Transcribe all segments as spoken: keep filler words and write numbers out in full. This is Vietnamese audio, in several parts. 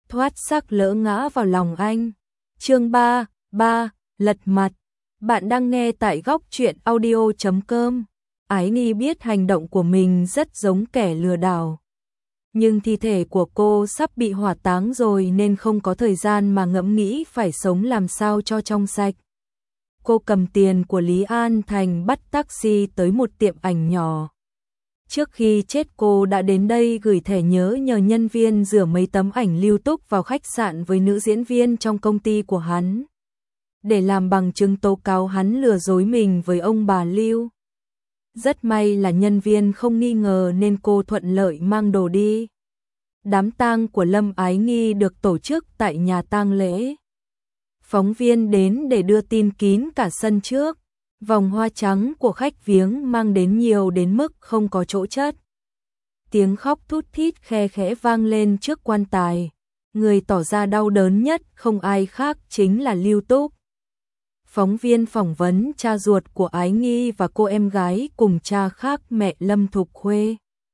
thoát sắc lỡ ngã vào lòng anh. Chương ba, ba, lật mặt. Bạn đang nghe tại góc truyện audio chấm com. Ái Nghi biết hành động của mình rất giống kẻ lừa đảo. Nhưng thi thể của cô sắp bị hỏa táng rồi nên không có thời gian mà ngẫm nghĩ phải sống làm sao cho trong sạch. Cô cầm tiền của Lý An Thành bắt taxi tới một tiệm ảnh nhỏ. Trước khi chết cô đã đến đây gửi thẻ nhớ nhờ nhân viên rửa mấy tấm ảnh Lưu Túc vào khách sạn với nữ diễn viên trong công ty của hắn, để làm bằng chứng tố cáo hắn lừa dối mình với ông bà Lưu. Rất may là nhân viên không nghi ngờ nên cô thuận lợi mang đồ đi. Đám tang của Lâm Ái Nghi được tổ chức tại nhà tang lễ. Phóng viên đến để đưa tin kín cả sân trước. Vòng hoa trắng của khách viếng mang đến nhiều đến mức không có chỗ chất. Tiếng khóc thút thít khe khẽ vang lên trước quan tài. Người tỏ ra đau đớn nhất không ai khác chính là Lưu Túc. Phóng viên phỏng vấn cha ruột của Ái Nghi và cô em gái cùng cha khác mẹ Lâm Thục Khuê.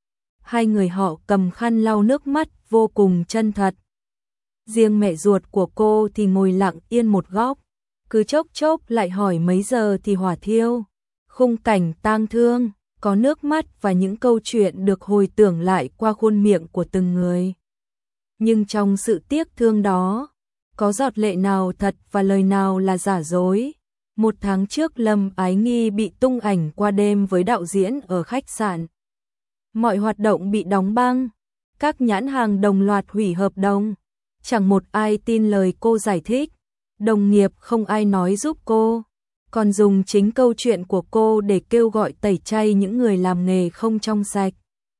Hai người họ cầm khăn lau nước mắt vô cùng chân thật. Riêng mẹ ruột của cô thì ngồi lặng yên một góc. Cứ chốc chốc lại hỏi mấy giờ thì hỏa thiêu. Khung cảnh tang thương, có nước mắt và những câu chuyện được hồi tưởng lại qua khuôn miệng của từng người. Nhưng trong sự tiếc thương đó, có giọt lệ nào thật và lời nào là giả dối. Một tháng trước Lâm Ái Nghi bị tung ảnh qua đêm với đạo diễn ở khách sạn. Mọi hoạt động bị đóng băng, các nhãn hàng đồng loạt hủy hợp đồng. Chẳng một ai tin lời cô giải thích. Đồng nghiệp không ai nói giúp cô, còn dùng chính câu chuyện của cô để kêu gọi tẩy chay những người làm nghề không trong sạch.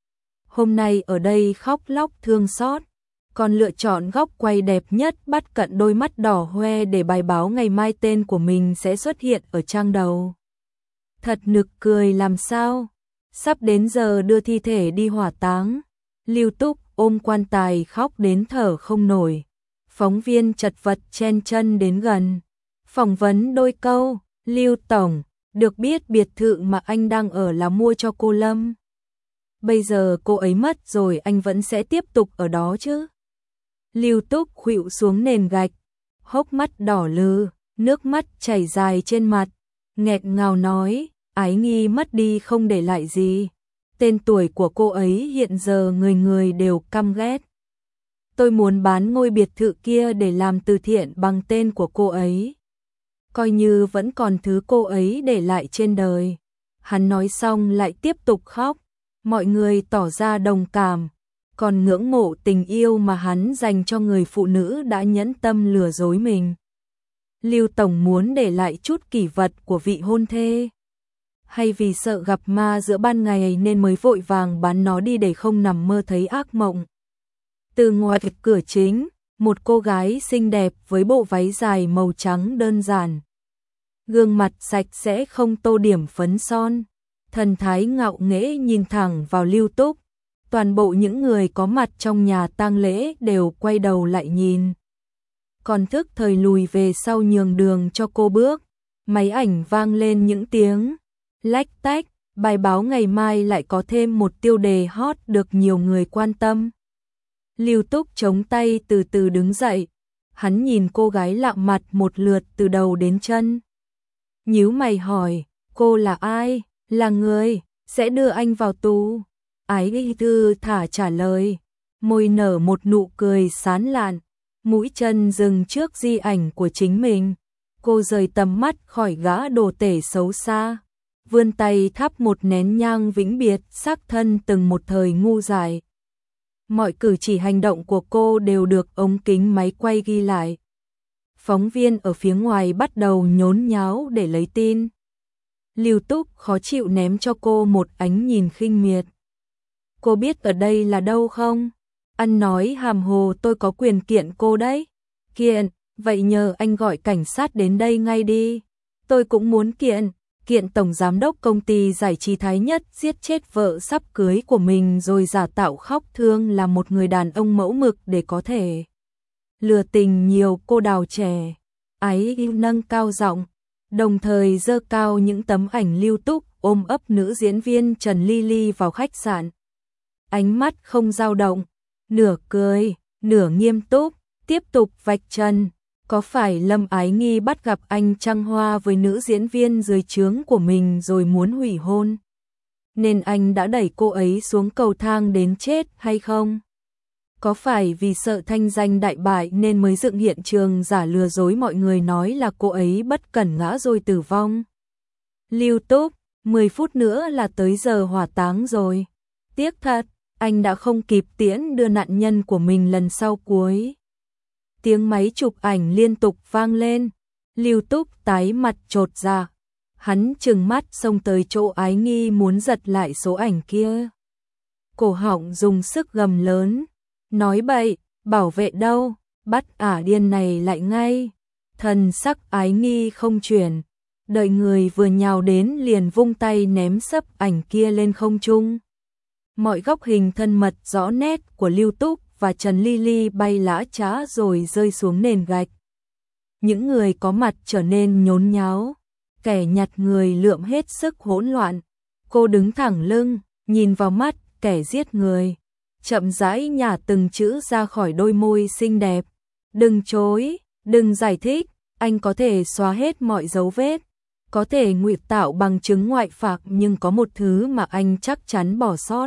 Hôm nay ở đây khóc lóc thương xót, còn lựa chọn góc quay đẹp nhất bắt cận đôi mắt đỏ hoe để bài báo ngày mai tên của mình sẽ xuất hiện ở trang đầu. Thật nực cười làm sao, sắp đến giờ đưa thi thể đi hỏa táng. Lưu Túc ôm quan tài khóc đến thở không nổi. Phóng viên chật vật chen chân đến gần, phỏng vấn đôi câu. Lưu Tổng, được biết biệt thự mà anh đang ở là mua cho cô Lâm. Bây giờ cô ấy mất rồi anh vẫn sẽ tiếp tục ở đó chứ? Lưu Túc khuỵu xuống nền gạch, hốc mắt đỏ lừ, nước mắt chảy dài trên mặt, nghẹn ngào nói, Ái Nghi mất đi không để lại gì. Tên tuổi của cô ấy hiện giờ người người đều căm ghét. Tôi muốn bán ngôi biệt thự kia để làm từ thiện bằng tên của cô ấy. Coi như vẫn còn thứ cô ấy để lại trên đời. Hắn nói xong lại tiếp tục khóc. Mọi người tỏ ra đồng cảm, còn ngưỡng mộ tình yêu mà hắn dành cho người phụ nữ đã nhẫn tâm lừa dối mình. Lưu Tổng muốn để lại chút kỷ vật của vị hôn thê, hay vì sợ gặp ma giữa ban ngày nên mới vội vàng bán nó đi để không nằm mơ thấy ác mộng. Từ ngoài cửa chính, một cô gái xinh đẹp với bộ váy dài màu trắng đơn giản. Gương mặt sạch sẽ không tô điểm phấn son, thần thái ngạo nghễ nhìn thẳng vào Lưu Túc. Toàn bộ những người có mặt trong nhà tang lễ đều quay đầu lại nhìn. Còn thức thời lùi về sau nhường đường cho cô bước. Máy ảnh vang lên những tiếng lách tách, bài báo ngày mai lại có thêm một tiêu đề hot được nhiều người quan tâm. Lưu Túc chống tay từ từ đứng dậy, hắn nhìn cô gái lạ mặt một lượt từ đầu đến chân. Nhíu mày hỏi, cô là ai? Là người sẽ đưa anh vào tù. Ái Nghi thư thả trả lời, môi nở một nụ cười sán lạn, mũi chân dừng trước di ảnh của chính mình. Cô rời tầm mắt khỏi gã đồ tể xấu xa, vươn tay thắp một nén nhang vĩnh biệt xác thân từng một thời ngu dại. Mọi cử chỉ hành động của cô đều được ống kính máy quay ghi lại. Phóng viên ở phía ngoài bắt đầu nhốn nháo để lấy tin. Lưu Túc khó chịu ném cho cô một ánh nhìn khinh miệt. Cô biết ở đây là đâu không? Ăn nói hàm hồ, tôi có quyền kiện cô đấy. Kiện, vậy nhờ anh gọi cảnh sát đến đây ngay đi. Tôi cũng muốn kiện. Kiện tổng giám đốc công ty giải trí Thái Nhất giết chết vợ sắp cưới của mình rồi giả tạo khóc thương là một người đàn ông mẫu mực để có thể lừa tình nhiều cô đào trẻ. Ái Nghi nâng cao giọng, đồng thời giơ cao những tấm ảnh Lưu Túc ôm ấp nữ diễn viên Trần Ly Ly vào khách sạn. Ánh mắt không dao động, nửa cười, nửa nghiêm túc. tiếp tục vạch trần, có phải Lâm Ái Nghi bắt gặp anh trăng hoa với nữ diễn viên dưới trướng của mình rồi muốn hủy hôn, nên anh đã đẩy cô ấy xuống cầu thang đến chết hay không? Có phải vì sợ thanh danh đại bại nên mới dựng hiện trường giả lừa dối mọi người nói là cô ấy bất cẩn ngã rồi tử vong? Lưu Túc, mười phút nữa là tới giờ hỏa táng rồi. Tiếc thật, anh đã không kịp tiễn đưa nạn nhân của mình lần sau cuối. Tiếng máy chụp ảnh liên tục vang lên. Lưu Túc tái mặt chột dạ. Hắn trừng mắt xông tới chỗ Ái Nghi muốn giật lại số ảnh kia. Cổ họng dùng sức gầm lớn. Nói bậy, bảo vệ đâu, bắt ả điên này lại ngay. Thần sắc Ái Nghi không chuyển. Đợi người vừa nhào đến liền vung tay ném sấp ảnh kia lên không trung. Mọi góc hình thân mật rõ nét của Lưu Túc và Trần Ly Ly bay lã chã rồi rơi xuống nền gạch. Những người có mặt trở nên nhốn nháo, kẻ nhặt người lượm hết sức hỗn loạn. Cô đứng thẳng lưng, nhìn vào mắt kẻ giết người, chậm rãi nhả từng chữ ra khỏi đôi môi xinh đẹp. Đừng chối, đừng giải thích, anh có thể xóa hết mọi dấu vết, có thể ngụy tạo bằng chứng ngoại phạm, nhưng có một thứ mà anh chắc chắn bỏ sót.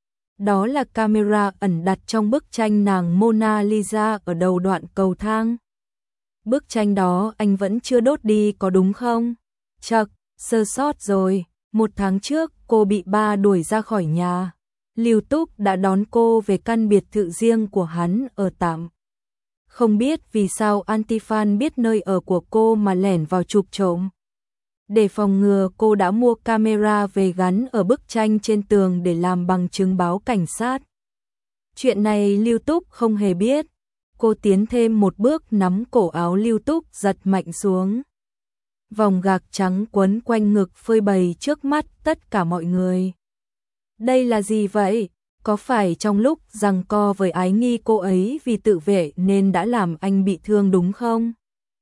Đó là camera ẩn đặt trong bức tranh nàng Mona Lisa ở đầu đoạn cầu thang. Bức tranh đó anh vẫn chưa đốt đi có đúng không? Chậc, sơ sót rồi, một tháng trước cô bị ba đuổi ra khỏi nhà. Lưu Túc đã đón cô về căn biệt thự riêng của hắn ở tạm. Không biết vì sao Antifan biết nơi ở của cô mà lẻn vào chụp trộm. Để phòng ngừa, cô đã mua camera về gắn ở bức tranh trên tường để làm bằng chứng báo cảnh sát. Chuyện này Lưu Túc không hề biết. Cô tiến thêm một bước nắm cổ áo Lưu Túc giật mạnh xuống. Vòng gạc trắng quấn quanh ngực phơi bày trước mắt tất cả mọi người. Đây là gì vậy? Có phải trong lúc giằng co với Ái Nghi cô ấy vì tự vệ nên đã làm anh bị thương đúng không?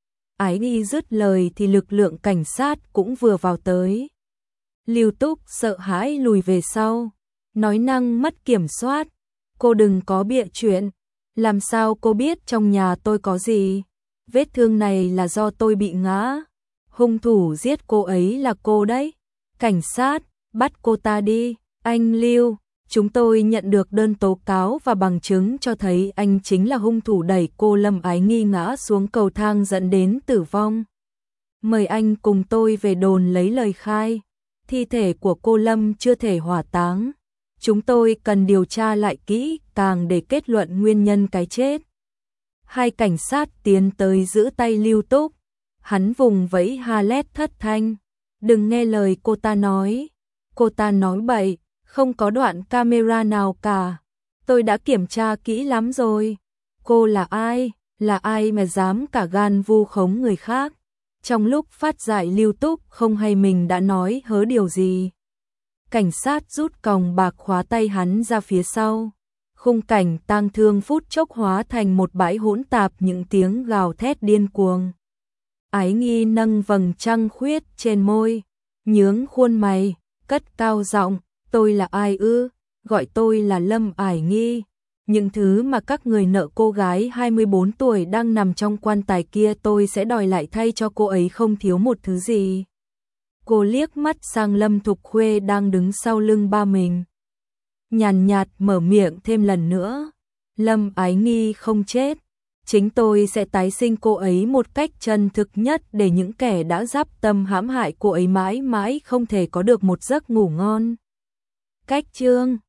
Ái Nghi dứt lời thì lực lượng cảnh sát cũng vừa vào tới. Lưu Túc sợ hãi lùi về sau, nói năng mất kiểm soát. Cô đừng có bịa chuyện. Làm sao cô biết trong nhà tôi có gì? Vết thương này là do tôi bị ngã. Hung thủ giết cô ấy là cô đấy. Cảnh sát, bắt cô ta đi. Anh Lưu, chúng tôi nhận được đơn tố cáo và bằng chứng cho thấy anh chính là hung thủ đẩy cô Lâm Ái Nghi ngã xuống cầu thang dẫn đến tử vong. Mời anh cùng tôi về đồn lấy lời khai. Thi thể của cô Lâm chưa thể hỏa táng. Chúng tôi cần điều tra lại kỹ càng để kết luận nguyên nhân cái chết. Hai cảnh sát tiến tới giữ tay Lưu Túc. Hắn vùng vẫy ha lét thất thanh. Đừng nghe lời cô ta nói. Cô ta nói bậy, không có đoạn camera nào cả. Tôi đã kiểm tra kỹ lắm rồi. Cô là ai? Là ai mà dám cả gan vu khống người khác? Trong lúc phát giải, Lưu Túc không hay mình đã nói hớ điều gì. Cảnh sát rút còng bạc khóa tay hắn ra phía sau. Khung cảnh tang thương phút chốc hóa thành một bãi hỗn tạp những tiếng gào thét điên cuồng. Ái Nghi nâng vầng trăng khuyết trên môi, nhướng khuôn mày, cất cao giọng, tôi là ai ư? Gọi tôi là Lâm Ái Nghi. Những thứ mà các người nợ cô gái hai mươi bốn tuổi đang nằm trong quan tài kia tôi sẽ đòi lại thay cho cô ấy không thiếu một thứ gì. Cô liếc mắt sang Lâm Thục Khuê đang đứng sau lưng ba mình. Nhàn nhạt mở miệng thêm lần nữa. Lâm Ái Nghi không chết. Chính tôi sẽ tái sinh cô ấy một cách chân thực nhất để những kẻ đã dáp tâm hãm hại cô ấy mãi mãi không thể có được một giấc ngủ ngon. Cách chương